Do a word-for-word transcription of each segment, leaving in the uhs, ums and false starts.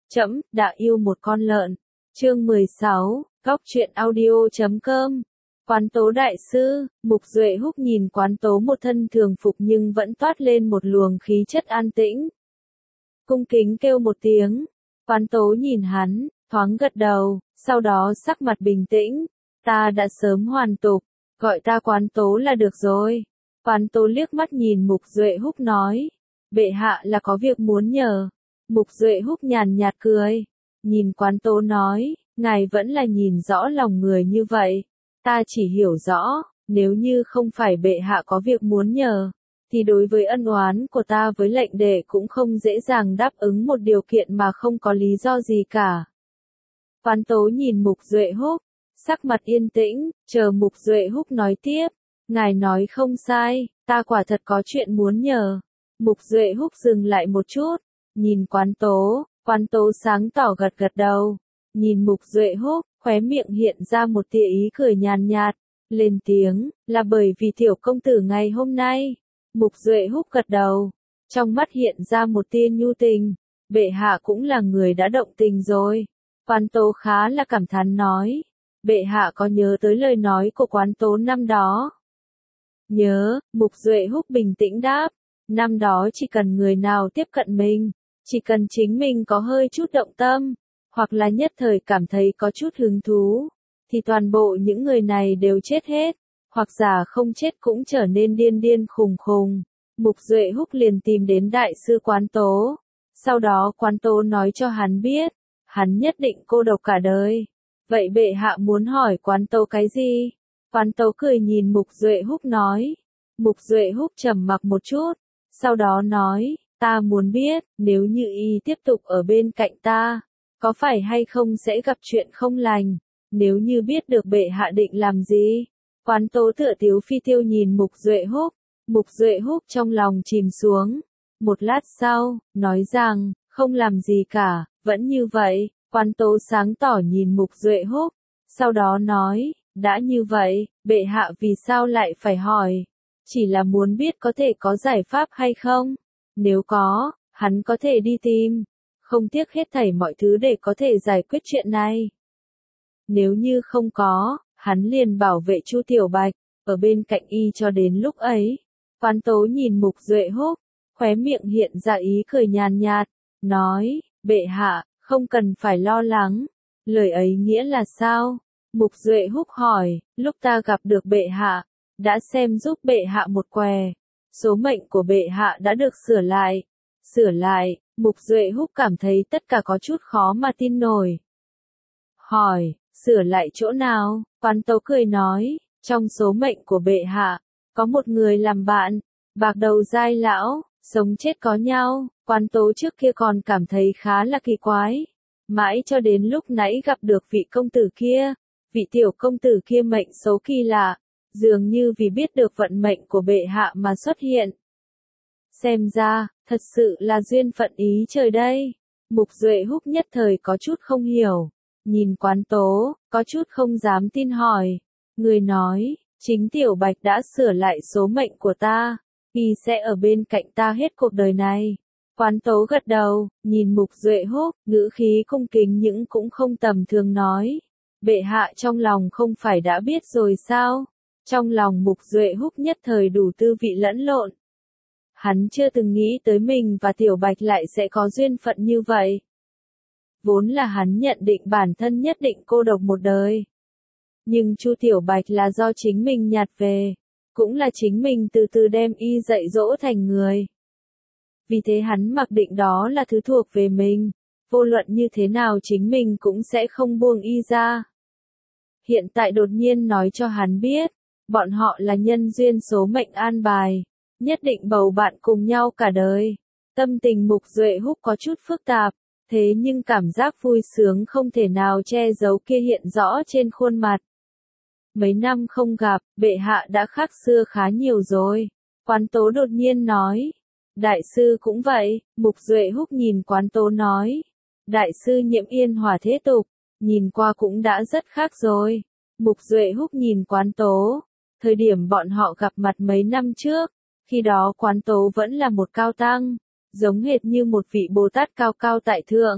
Trẫm đã yêu một con lợn. Chương mười sáu, Góc truyện audio chấm com. Quán Tố đại sư, Mục Duệ Húc nhìn Quán Tố một thân thường phục nhưng vẫn toát lên một luồng khí chất an tĩnh. Cung kính kêu một tiếng. Quán Tố nhìn hắn, thoáng gật đầu, sau đó sắc mặt bình tĩnh. Ta đã sớm hoàn tục, gọi ta Quán Tố là được rồi. Quán Tố liếc mắt nhìn Mục Duệ Húc nói. Bệ hạ là có việc muốn nhờ. Mục Duệ Húc nhàn nhạt cười. Nhìn Quán Tố nói, ngài vẫn là nhìn rõ lòng người như vậy. Ta chỉ hiểu rõ, nếu như không phải bệ hạ có việc muốn nhờ, thì đối với ân oán của ta với lệnh đệ cũng không dễ dàng đáp ứng một điều kiện mà không có lý do gì cả. Quán Tố nhìn Mục Duệ Húc, sắc mặt yên tĩnh, chờ Mục Duệ Húc nói tiếp. Ngài nói không sai, ta quả thật có chuyện muốn nhờ. Mục Duệ Húc dừng lại một chút, nhìn Quán Tố, Quán Tố sáng tỏ gật gật đầu. Nhìn Mục Duệ Húc, khóe miệng hiện ra một tia ý cười nhàn nhạt, lên tiếng, là bởi vì tiểu công tử ngày hôm nay. Mục Duệ Húc gật đầu, trong mắt hiện ra một tia nhu tình, bệ hạ cũng là người đã động tình rồi. Quán Tố khá là cảm thán nói, bệ hạ có nhớ tới lời nói của Quán Tố năm đó? Nhớ, Mục Duệ Húc bình tĩnh đáp, năm đó chỉ cần người nào tiếp cận mình, chỉ cần chính mình có hơi chút động tâm, hoặc là nhất thời cảm thấy có chút hứng thú, thì toàn bộ những người này đều chết hết, hoặc giả không chết cũng trở nên điên điên khùng khùng. Mục Duệ Húc liền tìm đến đại sư Quán Tố. Sau đó Quán Tố nói cho hắn biết, hắn nhất định cô độc cả đời. Vậy bệ hạ muốn hỏi Quán Tố cái gì? Quán Tố cười nhìn Mục Duệ Húc nói. Mục Duệ Húc trầm mặc một chút, sau đó nói, ta muốn biết, nếu như y tiếp tục ở bên cạnh ta, có phải hay không sẽ gặp chuyện không lành, nếu như biết được bệ hạ định làm gì? Quán Tố tựa tiếu phi tiêu nhìn Mục Duệ Húc, Mục Duệ Húc trong lòng chìm xuống. Một lát sau, nói rằng, không làm gì cả, vẫn như vậy. Quán Tố sáng tỏ nhìn Mục Duệ Húc, sau đó nói, đã như vậy, bệ hạ vì sao lại phải hỏi? Chỉ là muốn biết có thể có giải pháp hay không? Nếu có, hắn có thể đi tìm, không tiếc hết thảy mọi thứ để có thể giải quyết chuyện này. Nếu như không có, hắn liền bảo vệ Chu Tiểu Bạch, ở bên cạnh y cho đến lúc ấy. Quán Tố nhìn Mục Duệ Húc, khóe miệng hiện ra ý cười nhàn nhạt, nói, bệ hạ, không cần phải lo lắng. Lời ấy nghĩa là sao? Mục Duệ Húc hỏi, lúc ta gặp được bệ hạ, đã xem giúp bệ hạ một què. Số mệnh của bệ hạ đã được sửa lại. Sửa lại, Mục Duệ Húc cảm thấy tất cả có chút khó mà tin nổi. Hỏi, sửa lại chỗ nào? Quán Tố cười nói, trong số mệnh của bệ hạ, có một người làm bạn, bạc đầu giai lão, sống chết có nhau. Quán Tố trước kia còn cảm thấy khá là kỳ quái. Mãi cho đến lúc nãy gặp được vị công tử kia, vị tiểu công tử kia mệnh xấu kỳ lạ, dường như vì biết được vận mệnh của bệ hạ mà xuất hiện. Xem ra, thật sự là duyên phận ý trời đây. Mục Duệ Húc nhất thời có chút không hiểu. Nhìn Quán Tố, có chút không dám tin hỏi. Người nói, chính Tiểu Bạch đã sửa lại số mệnh của ta. Y sẽ ở bên cạnh ta hết cuộc đời này. Quán Tố gật đầu, nhìn Mục Duệ Húc, ngữ khí cung kính những cũng không tầm thường nói. Bệ hạ trong lòng không phải đã biết rồi sao? Trong lòng Mục Duệ Húc nhất thời đủ tư vị lẫn lộn. Hắn chưa từng nghĩ tới mình và Tiểu Bạch lại sẽ có duyên phận như vậy. Vốn là hắn nhận định bản thân nhất định cô độc một đời. Nhưng Chu Tiểu Bạch là do chính mình nhặt về, cũng là chính mình từ từ đem y dạy dỗ thành người. Vì thế hắn mặc định đó là thứ thuộc về mình, vô luận như thế nào chính mình cũng sẽ không buông y ra. Hiện tại đột nhiên nói cho hắn biết, bọn họ là nhân duyên số mệnh an bài, nhất định bầu bạn cùng nhau cả đời. Tâm tình Mục Duệ Húc có chút phức tạp, thế nhưng cảm giác vui sướng không thể nào che giấu kia hiện rõ trên khuôn mặt. Mấy năm không gặp, bệ hạ đã khác xưa khá nhiều rồi. Quán Tố đột nhiên nói. Đại sư cũng vậy. Mục Duệ Húc nhìn Quán Tố nói. Đại sư Nhiễm Yên Hòa thế tục, nhìn qua cũng đã rất khác rồi. Mục Duệ Húc nhìn Quán Tố. Thời điểm bọn họ gặp mặt mấy năm trước, khi đó Quán Tố vẫn là một cao tăng, giống hệt như một vị Bồ Tát cao cao tại thượng,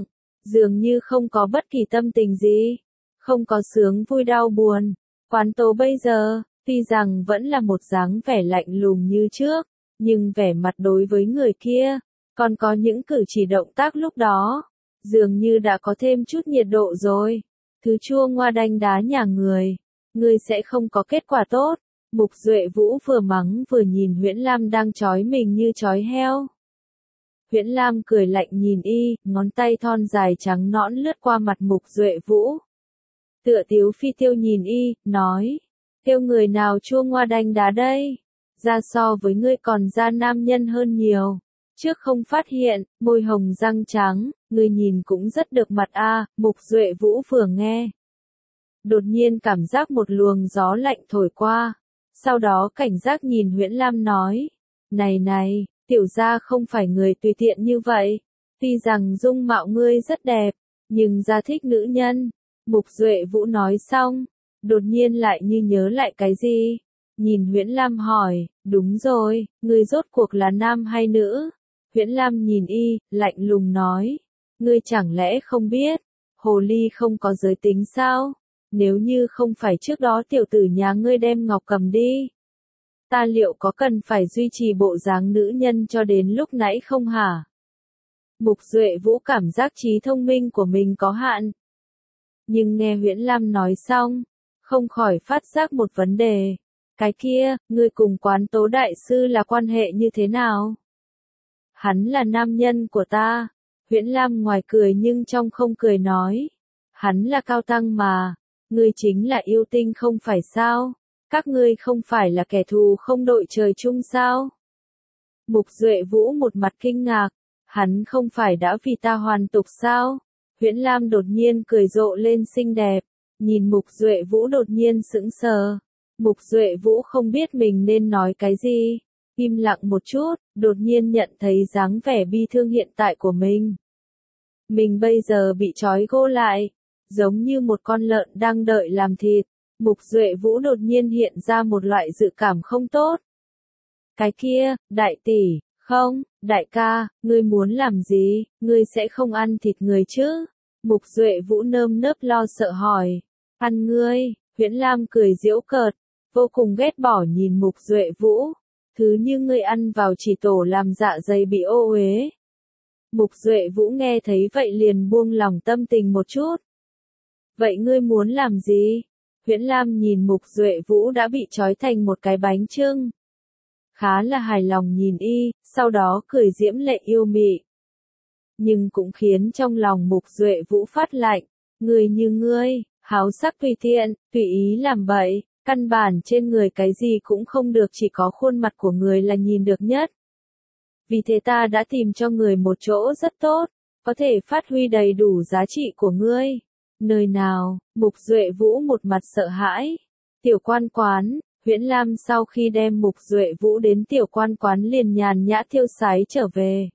dường như không có bất kỳ tâm tình gì, không có sướng vui đau buồn. Quán Tố bây giờ, tuy rằng vẫn là một dáng vẻ lạnh lùng như trước, nhưng vẻ mặt đối với người kia, còn có những cử chỉ động tác lúc đó, dường như đã có thêm chút nhiệt độ rồi. Thứ chua ngoa đanh đá nhà người, ngươi sẽ không có kết quả tốt. Mục Duệ Vũ vừa mắng vừa nhìn Huyễn Lam đang trói mình như trói heo. Huyễn Lam cười lạnh nhìn y, ngón tay thon dài trắng nõn lướt qua mặt Mục Duệ Vũ. Tựa Tiếu Phi Tiêu nhìn y, nói, tiêu người nào chua ngoa đanh đá đây? Ra so với ngươi còn ra nam nhân hơn nhiều. Trước không phát hiện, môi hồng răng trắng, ngươi nhìn cũng rất được mặt a. Mục Duệ Vũ vừa nghe. Đột nhiên cảm giác một luồng gió lạnh thổi qua. Sau đó cảnh giác nhìn Huyễn Lam nói, này này, tiểu gia không phải người tùy tiện như vậy. Tuy rằng dung mạo ngươi rất đẹp, nhưng gia thích nữ nhân. Mục Duệ Vũ nói xong, đột nhiên lại như nhớ lại cái gì. Nhìn Huyễn Lam hỏi, đúng rồi, ngươi rốt cuộc là nam hay nữ? Huyễn Lam nhìn y, lạnh lùng nói, ngươi chẳng lẽ không biết, hồ ly không có giới tính sao? Nếu như không phải trước đó tiểu tử nhà ngươi đem ngọc cầm đi, ta liệu có cần phải duy trì bộ dáng nữ nhân cho đến lúc nãy không hả? Mục Duệ Vũ cảm giác trí thông minh của mình có hạn. Nhưng nghe Huyễn Lam nói xong, không khỏi phát giác một vấn đề. Cái kia, ngươi cùng Quán Tố đại sư là quan hệ như thế nào? Hắn là nam nhân của ta. Huyễn Lam ngoài cười nhưng trong không cười nói. Hắn là cao tăng mà. Ngươi chính là yêu tinh không phải sao? Các ngươi không phải là kẻ thù không đội trời chung sao? Mục Duệ Vũ một mặt kinh ngạc. Hắn không phải đã vì ta hoàn tục sao? Huyễn Lam đột nhiên cười rộ lên xinh đẹp. Nhìn Mục Duệ Vũ đột nhiên sững sờ. Mục Duệ Vũ không biết mình nên nói cái gì. Im lặng một chút, đột nhiên nhận thấy dáng vẻ bi thương hiện tại của mình. Mình bây giờ bị trói gô lại, giống như một con lợn đang đợi làm thịt. Mục Duệ Vũ đột nhiên hiện ra một loại dự cảm không tốt. Cái kia, đại tỷ, không, đại ca, ngươi muốn làm gì, ngươi sẽ không ăn thịt người chứ? Mục Duệ Vũ nơm nớp lo sợ hỏi. Ăn ngươi, Huyễn Lam cười giễu cợt, vô cùng ghét bỏ nhìn Mục Duệ Vũ. Thứ như ngươi ăn vào chỉ tổ làm dạ dày bị ô uế. Mục Duệ Vũ nghe thấy vậy liền buông lòng tâm tình một chút. Vậy ngươi muốn làm gì? Huyễn Lam nhìn Mục Duệ Vũ đã bị trói thành một cái bánh chưng. Khá là hài lòng nhìn y, sau đó cười diễm lệ yêu mị. Nhưng cũng khiến trong lòng Mục Duệ Vũ phát lạnh. Người như ngươi, háo sắc tùy tiện, tùy ý làm bậy. Căn bản trên người cái gì cũng không được, chỉ có khuôn mặt của người là nhìn được nhất. Vì thế ta đã tìm cho người một chỗ rất tốt, có thể phát huy đầy đủ giá trị của ngươi. Nơi nào? Mục Duệ Vũ một mặt sợ hãi. Tiểu quan quán. Huyễn Lam sau khi đem Mục Duệ Vũ đến tiểu quan quán liền nhàn nhã tiêu sái trở về.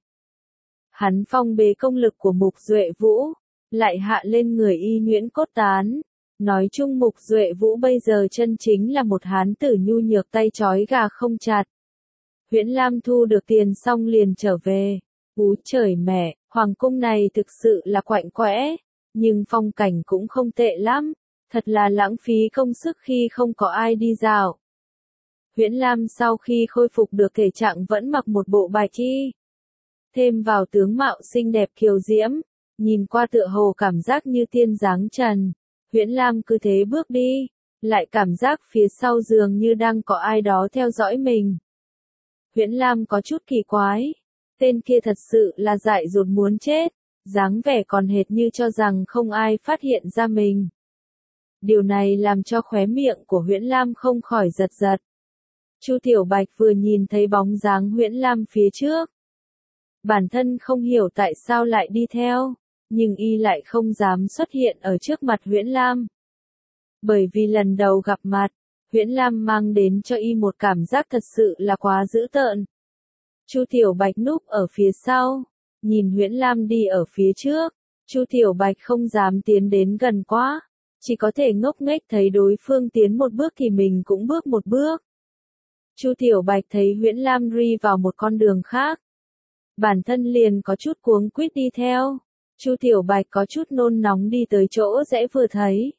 Hắn phong bế công lực của Mục Duệ Vũ, lại hạ lên người y nhuyễn cốt tán. Nói chung Mục Duệ Vũ bây giờ chân chính là một hán tử nhu nhược tay trói gà không chặt. Huyễn Lam thu được tiền xong liền trở về. Úi trời mẹ, hoàng cung này thực sự là quạnh quẽ, nhưng phong cảnh cũng không tệ lắm. Thật là lãng phí công sức khi không có ai đi dạo. Huyễn Lam sau khi khôi phục được thể trạng vẫn mặc một bộ bạch y. Thêm vào tướng mạo xinh đẹp kiều diễm, nhìn qua tựa hồ cảm giác như tiên dáng trần. Huyễn Lam cứ thế bước đi, lại cảm giác phía sau giường như đang có ai đó theo dõi mình. Huyễn Lam có chút kỳ quái, tên kia thật sự là dại dột muốn chết, dáng vẻ còn hệt như cho rằng không ai phát hiện ra mình. Điều này làm cho khóe miệng của Huyễn Lam không khỏi giật giật. Chu Tiểu Bạch vừa nhìn thấy bóng dáng Huyễn Lam phía trước. Bản thân không hiểu tại sao lại đi theo, nhưng y lại không dám xuất hiện ở trước mặt Huyễn Lam. Bởi vì lần đầu gặp mặt, Huyễn Lam mang đến cho y một cảm giác thật sự là quá dữ tợn. Chu Tiểu Bạch núp ở phía sau, nhìn Huyễn Lam đi ở phía trước, Chu Tiểu Bạch không dám tiến đến gần quá, chỉ có thể ngốc nghếch thấy đối phương tiến một bước thì mình cũng bước một bước. Chu Tiểu Bạch thấy Huyễn Lam ri vào một con đường khác, bản thân liền có chút cuống quýt đi theo. Chu Tiểu Bạch có chút nôn nóng đi tới chỗ rẽ vừa thấy.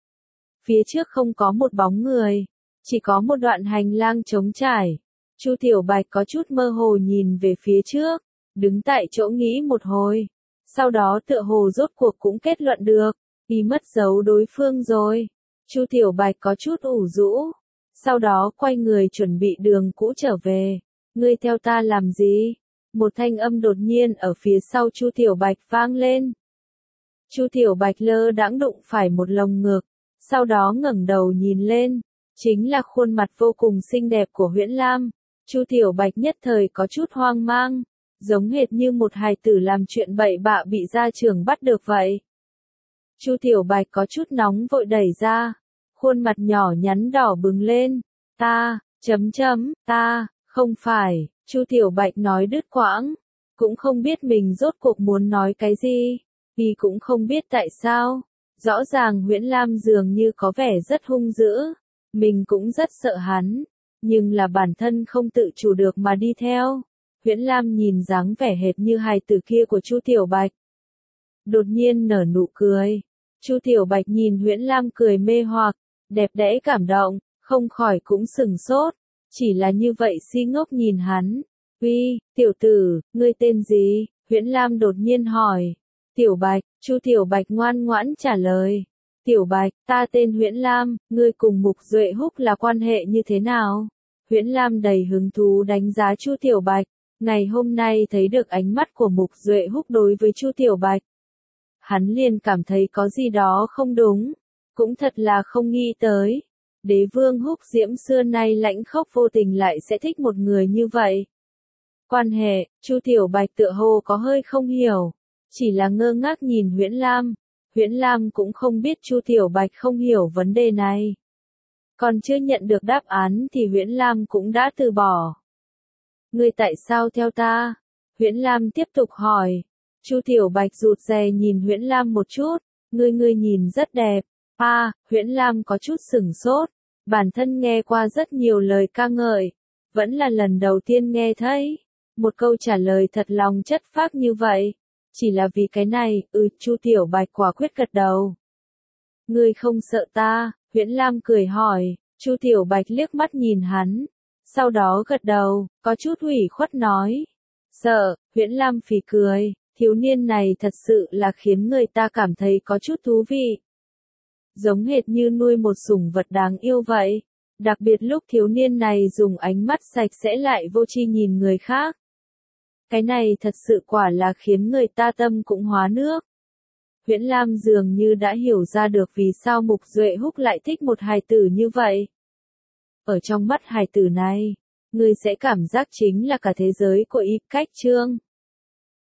Phía trước không có một bóng người, chỉ có một đoạn hành lang trống trải. Chu Tiểu Bạch có chút mơ hồ nhìn về phía trước, đứng tại chỗ nghĩ một hồi. Sau đó tựa hồ rốt cuộc cũng kết luận được, y mất dấu đối phương rồi. Chu Tiểu Bạch có chút ủ rũ, sau đó quay người chuẩn bị đường cũ trở về. Ngươi theo ta làm gì? Một thanh âm đột nhiên ở phía sau Chu Tiểu Bạch vang lên. Chu Tiểu Bạch lơ đãng đụng phải một lồng ngực, sau đó ngẩng đầu nhìn lên, chính là khuôn mặt vô cùng xinh đẹp của Huyễn Lam. Chu Tiểu Bạch nhất thời có chút hoang mang, giống hệt như một hài tử làm chuyện bậy bạ bị gia trưởng bắt được vậy. Chu Tiểu Bạch có chút nóng vội đẩy ra, khuôn mặt nhỏ nhắn đỏ bừng lên. Ta, chấm chấm, ta, không phải, Chu Tiểu Bạch nói đứt quãng, cũng không biết mình rốt cuộc muốn nói cái gì, vì cũng không biết tại sao. Rõ ràng Huyễn Lam dường như có vẻ rất hung dữ, mình cũng rất sợ hắn, nhưng là bản thân không tự chủ được mà đi theo. Huyễn Lam nhìn dáng vẻ hệt như hài tử kia của Chu Tiểu Bạch, đột nhiên nở nụ cười. Chu Tiểu Bạch nhìn Huyễn Lam cười mê hoặc, đẹp đẽ cảm động, không khỏi cũng sừng sốt, chỉ là như vậy si ngốc nhìn hắn. Uy, tiểu tử, ngươi tên gì? Huyễn Lam đột nhiên hỏi. Tiểu Bạch, Chu Tiểu Bạch ngoan ngoãn trả lời. Tiểu Bạch, ta tên Huyễn Lam, ngươi cùng Mục Duệ Húc là quan hệ như thế nào? Huyễn Lam đầy hứng thú đánh giá Chu Tiểu Bạch, ngày hôm nay thấy được ánh mắt của Mục Duệ Húc đối với Chu Tiểu Bạch. Hắn liền cảm thấy có gì đó không đúng, cũng thật là không nghĩ tới. Đế vương Húc Diễm xưa nay lãnh khốc vô tình lại sẽ thích một người như vậy. Quan hệ, Chu Tiểu Bạch tựa hồ có hơi không hiểu, chỉ là ngơ ngác nhìn Huyễn Lam. Huyễn Lam cũng không biết Chu Tiểu Bạch không hiểu vấn đề này. Còn chưa nhận được đáp án thì Huyễn Lam cũng đã từ bỏ. Ngươi tại sao theo ta? Huyễn Lam tiếp tục hỏi. Chu Tiểu Bạch rụt rè nhìn Huyễn Lam một chút, ngươi ngươi nhìn rất đẹp. A, à, Huyễn Lam có chút sửng sốt, bản thân nghe qua rất nhiều lời ca ngợi, vẫn là lần đầu tiên nghe thấy một câu trả lời thật lòng chất phác như vậy. Chỉ là vì cái này, ừ, Chu Tiểu Bạch quả quyết gật đầu. Ngươi không sợ ta? Huyễn Lam cười hỏi. Chu Tiểu Bạch liếc mắt nhìn hắn, sau đó gật đầu, có chút ủy khuất nói. Sợ, Huyễn Lam phì cười, thiếu niên này thật sự là khiến người ta cảm thấy có chút thú vị. Giống hệt như nuôi một sủng vật đáng yêu vậy, đặc biệt lúc thiếu niên này dùng ánh mắt sạch sẽ lại vô tri nhìn người khác. Cái này thật sự quả là khiến người ta tâm cũng hóa nước. Huyễn Lam dường như đã hiểu ra được vì sao Mục Duệ Húc lại thích một hài tử như vậy. Ở trong mắt hài tử này, người sẽ cảm giác chính là cả thế giới của y, cách trương.